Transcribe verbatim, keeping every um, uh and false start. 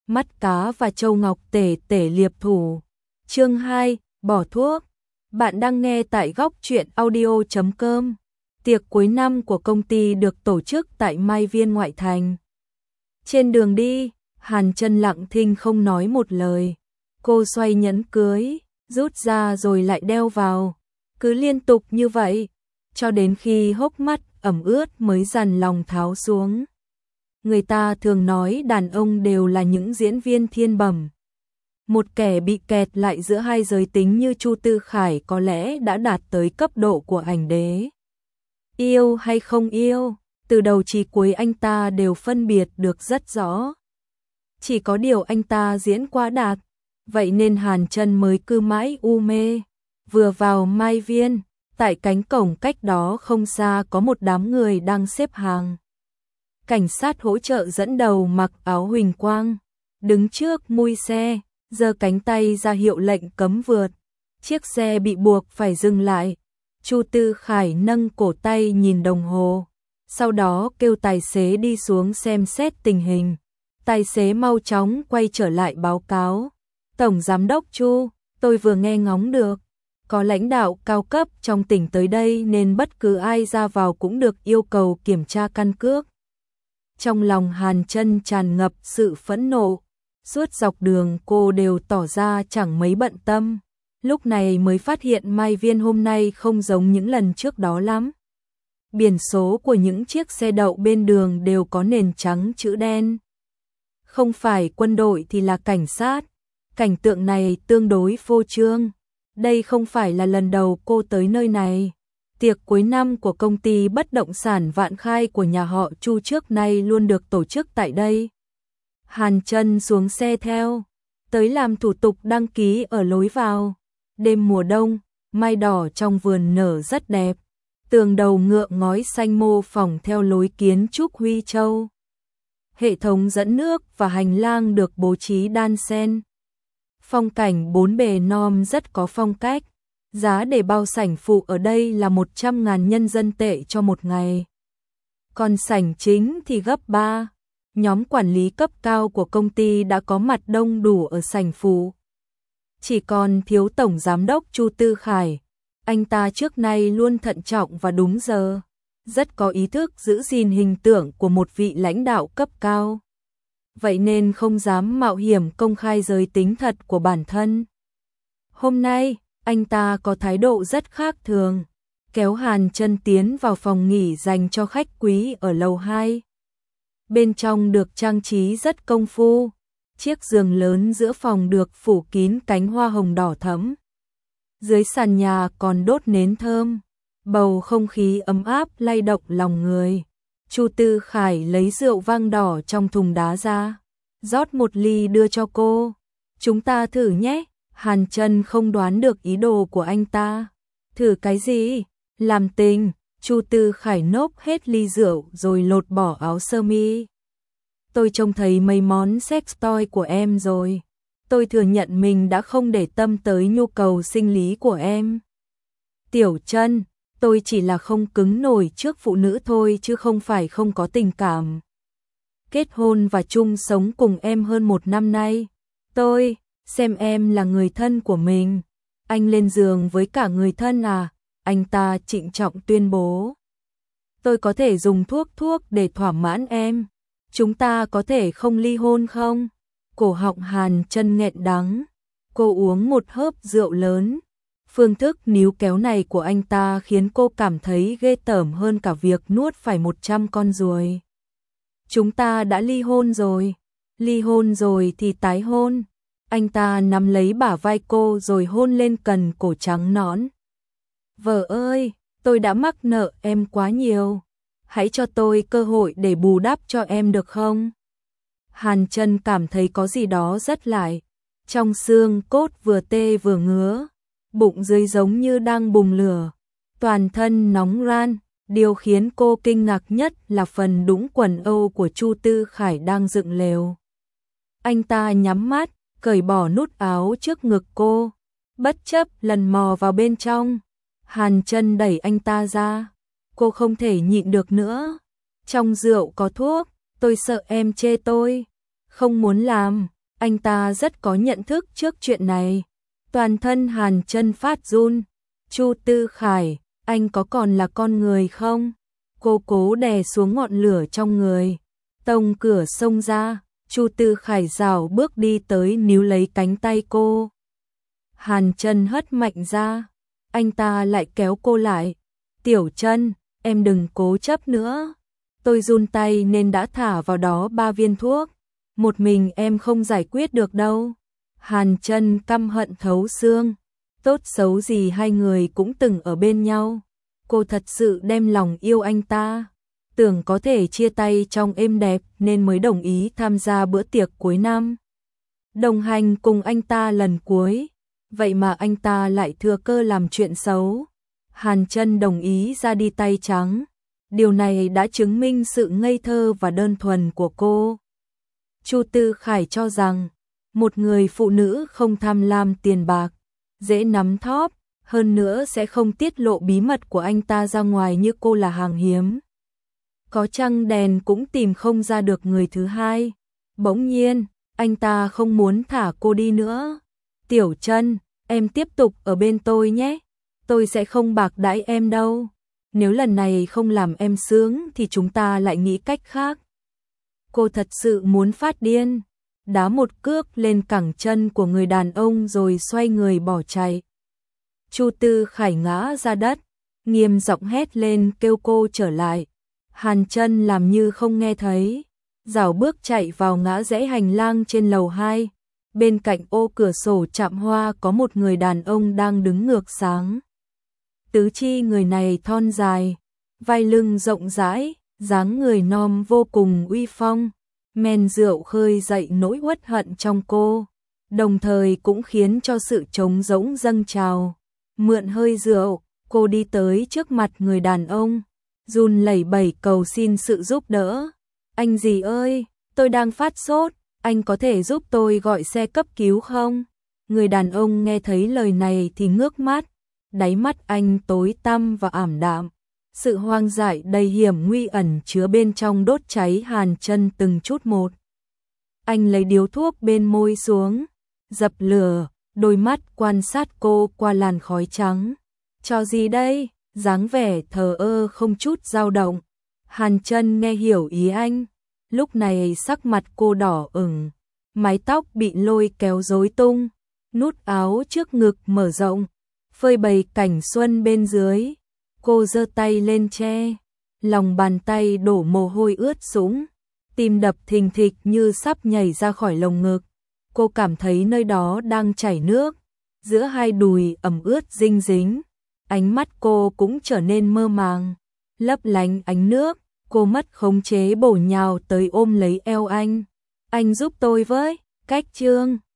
mắt cá và châu ngọc tể tể liệp thủ. Chương hai, bỏ thuốc. Bạn đang nghe tại góc truyện audio chấm com. Tiệc cuối năm của công ty được tổ chức tại Mai Viên ngoại thành. Trên đường đi, Hàn Chân lặng thinh không nói một lời. Cô xoay nhẫn cưới, rút ra rồi lại đeo vào, cứ liên tục như vậy, cho đến khi hốc mắt ẩm ướt mới dằn lòng tháo xuống. Người ta thường nói đàn ông đều là những diễn viên thiên bẩm. Một kẻ bị kẹt lại giữa hai giới tính như Chu Tư Khải có lẽ đã đạt tới cấp độ của ảnh đế. Yêu hay không yêu, từ đầu chí cuối anh ta đều phân biệt được rất rõ. Chỉ có điều anh ta diễn quá đạt, vậy nên Hàn Chân mới cứ mãi u mê. Vừa vào Mai Viên, tại cánh cổng cách đó không xa có một đám người đang xếp hàng. Cảnh sát hỗ trợ dẫn đầu mặc áo huỳnh quang, đứng trước mui xe, giơ cánh tay ra hiệu lệnh cấm vượt. Chiếc xe bị buộc phải dừng lại. Chu Tư Khải nâng cổ tay nhìn đồng hồ, sau đó kêu tài xế đi xuống xem xét tình hình. Tài xế mau chóng quay trở lại báo cáo. Tổng Giám đốc Chu, tôi vừa nghe ngóng được, có lãnh đạo cao cấp trong tỉnh tới đây nên bất cứ ai ra vào cũng được yêu cầu kiểm tra căn cước. Trong lòng Hàn Chân tràn ngập sự phẫn nộ, suốt dọc đường cô đều tỏ ra chẳng mấy bận tâm. Lúc này mới phát hiện Mai Viên hôm nay không giống những lần trước đó lắm. Biển số của những chiếc xe đậu bên đường đều có nền trắng chữ đen. Không phải quân đội thì là cảnh sát. Cảnh tượng này tương đối phô trương. Đây không phải là lần đầu cô tới nơi này. Tiệc cuối năm của công ty bất động sản Vạn Khai của nhà họ Chu trước nay luôn được tổ chức tại đây. Hàn Chân xuống xe theo, tới làm thủ tục đăng ký ở lối vào. Đêm mùa đông, mai đỏ trong vườn nở rất đẹp. Tường đầu ngựa ngói xanh mô phỏng theo lối kiến trúc Huy Châu. Hệ thống dẫn nước và hành lang được bố trí đan xen. Phong cảnh bốn bề non rất có phong cách. Giá để bao sảnh phụ ở đây là một trăm ngàn nhân dân tệ cho một ngày. Còn sảnh chính thì gấp ba. Nhóm quản lý cấp cao của công ty đã có mặt đông đủ ở sảnh phụ. Chỉ còn thiếu Tổng Giám đốc Chu Tư Khải. Anh ta trước nay luôn thận trọng và đúng giờ, rất có ý thức giữ gìn hình tượng của một vị lãnh đạo cấp cao. Vậy nên không dám mạo hiểm công khai giới tính thật của bản thân. Hôm nay, anh ta có thái độ rất khác thường, kéo Hàn Chân tiến vào phòng nghỉ dành cho khách quý ở lầu hai. Bên trong được trang trí rất công phu, chiếc giường lớn giữa phòng được phủ kín cánh hoa hồng đỏ thẫm. Dưới sàn nhà còn đốt nến thơm, bầu không khí ấm áp lay động lòng người. Chu Tư Khải lấy rượu vang đỏ trong thùng đá ra, rót một ly đưa cho cô. Chúng ta thử nhé. Hàn Chân không đoán được ý đồ của anh ta. Thử cái gì? Làm tình. Chu Tư Khải nốc hết ly rượu rồi lột bỏ áo sơ mi. Tôi trông thấy mấy món sex toy của em rồi. Tôi thừa nhận mình đã không để tâm tới nhu cầu sinh lý của em. Tiểu Chân, tôi chỉ là không cứng nổi trước phụ nữ thôi chứ không phải không có tình cảm. Kết hôn và chung sống cùng em hơn một năm nay. Tôi xem em là người thân của mình. Anh lên giường với cả người thân à? Anh ta trịnh trọng tuyên bố. Tôi có thể dùng thuốc thuốc để thỏa mãn em. Chúng ta có thể không ly hôn không? Cổ họng Hàn Chân nghẹn đắng. Cô uống một hớp rượu lớn. Phương thức níu kéo này của anh ta khiến cô cảm thấy ghê tởm hơn cả việc nuốt phải một trăm con ruồi. Chúng ta đã ly hôn rồi. Ly hôn rồi thì tái hôn. Anh ta nắm lấy bả vai cô rồi hôn lên cần cổ trắng nõn. Vợ ơi, tôi đã mắc nợ em quá nhiều. Hãy cho tôi cơ hội để bù đắp cho em được không? Hàn Chân cảm thấy có gì đó rất lại. Trong xương cốt vừa tê vừa ngứa. Bụng dưới giống như đang bùng lửa. Toàn thân nóng ran. Điều khiến cô kinh ngạc nhất là phần đũng quần âu của Chu Tư Khải đang dựng lều. Anh ta nhắm mắt, cởi bỏ nút áo trước ngực cô, bất chấp lần mò vào bên trong. Hàn Chân đẩy anh ta ra. Cô không thể nhịn được nữa. Trong rượu có thuốc, tôi sợ em chê tôi. Không muốn làm. Anh ta rất có nhận thức trước chuyện này. Toàn thân Hàn Chân phát run. Chu Tư Khải, anh có còn là con người không? Cô cố đè xuống ngọn lửa trong người. Tông cửa xông ra, Chu Tư Khải rảo bước đi tới níu lấy cánh tay cô. Hàn Chân hất mạnh ra, anh ta lại kéo cô lại. Tiểu Chân, em đừng cố chấp nữa. Tôi run tay nên đã thả vào đó ba viên thuốc. Một mình em không giải quyết được đâu. Hàn Chân căm hận thấu xương. Tốt xấu gì hai người cũng từng ở bên nhau. Cô thật sự đem lòng yêu anh ta. Tưởng có thể chia tay trong êm đẹp nên mới đồng ý tham gia bữa tiệc cuối năm. Đồng hành cùng anh ta lần cuối. Vậy mà anh ta lại thừa cơ làm chuyện xấu. Hàn Chân đồng ý ra đi tay trắng. Điều này đã chứng minh sự ngây thơ và đơn thuần của cô. Chu Tư Khải cho rằng một người phụ nữ không tham lam tiền bạc, dễ nắm thóp, hơn nữa sẽ không tiết lộ bí mật của anh ta ra ngoài như cô là hàng hiếm. Có trăng đèn cũng tìm không ra được người thứ hai. Bỗng nhiên, anh ta không muốn thả cô đi nữa. Tiểu Chân, em tiếp tục ở bên tôi nhé. Tôi sẽ không bạc đãi em đâu. Nếu lần này không làm em sướng thì chúng ta lại nghĩ cách khác. Cô thật sự muốn phát điên. Đá một cước lên cẳng chân của người đàn ông rồi xoay người bỏ chạy. Chu Tư Khải ngã ra đất, nghiêm giọng hét lên kêu cô trở lại. Hàn Chân làm như không nghe thấy, rảo bước chạy vào ngã rẽ hành lang trên lầu hai. Bên cạnh ô cửa sổ chạm hoa có một người đàn ông đang đứng ngược sáng. Tứ chi người này thon dài, vai lưng rộng rãi, dáng người non vô cùng uy phong. Men rượu khơi dậy nỗi uất hận trong cô, đồng thời cũng khiến cho sự trống rỗng dâng trào. Mượn hơi rượu, cô đi tới trước mặt người đàn ông, run lẩy bẩy cầu xin sự giúp đỡ. Anh gì ơi, tôi đang phát sốt, anh có thể giúp tôi gọi xe cấp cứu không? Người đàn ông nghe thấy lời này thì ngước mắt, đáy mắt anh tối tăm và ảm đạm. Sự hoang dại đầy hiểm nguy ẩn chứa bên trong đốt cháy Hàn Chân từng chút một. Anh lấy điếu thuốc bên môi xuống, dập lửa, đôi mắt quan sát cô qua làn khói trắng. Cho gì đây? Dáng vẻ thờ ơ không chút dao động. Hàn Chân nghe hiểu ý anh. Lúc này sắc mặt cô đỏ ửng, mái tóc bị lôi kéo rối tung, nút áo trước ngực mở rộng, phơi bày cảnh xuân bên dưới. Cô giơ tay lên che, lòng bàn tay đổ mồ hôi ướt sũng, tim đập thình thịch như sắp nhảy ra khỏi lồng ngực. Cô cảm thấy nơi đó đang chảy nước, giữa hai đùi ẩm ướt dinh dính. Ánh mắt cô cũng trở nên mơ màng, lấp lánh ánh nước. Cô mất khống chế bổ nhào tới ôm lấy eo anh. Anh giúp tôi với, cách chương.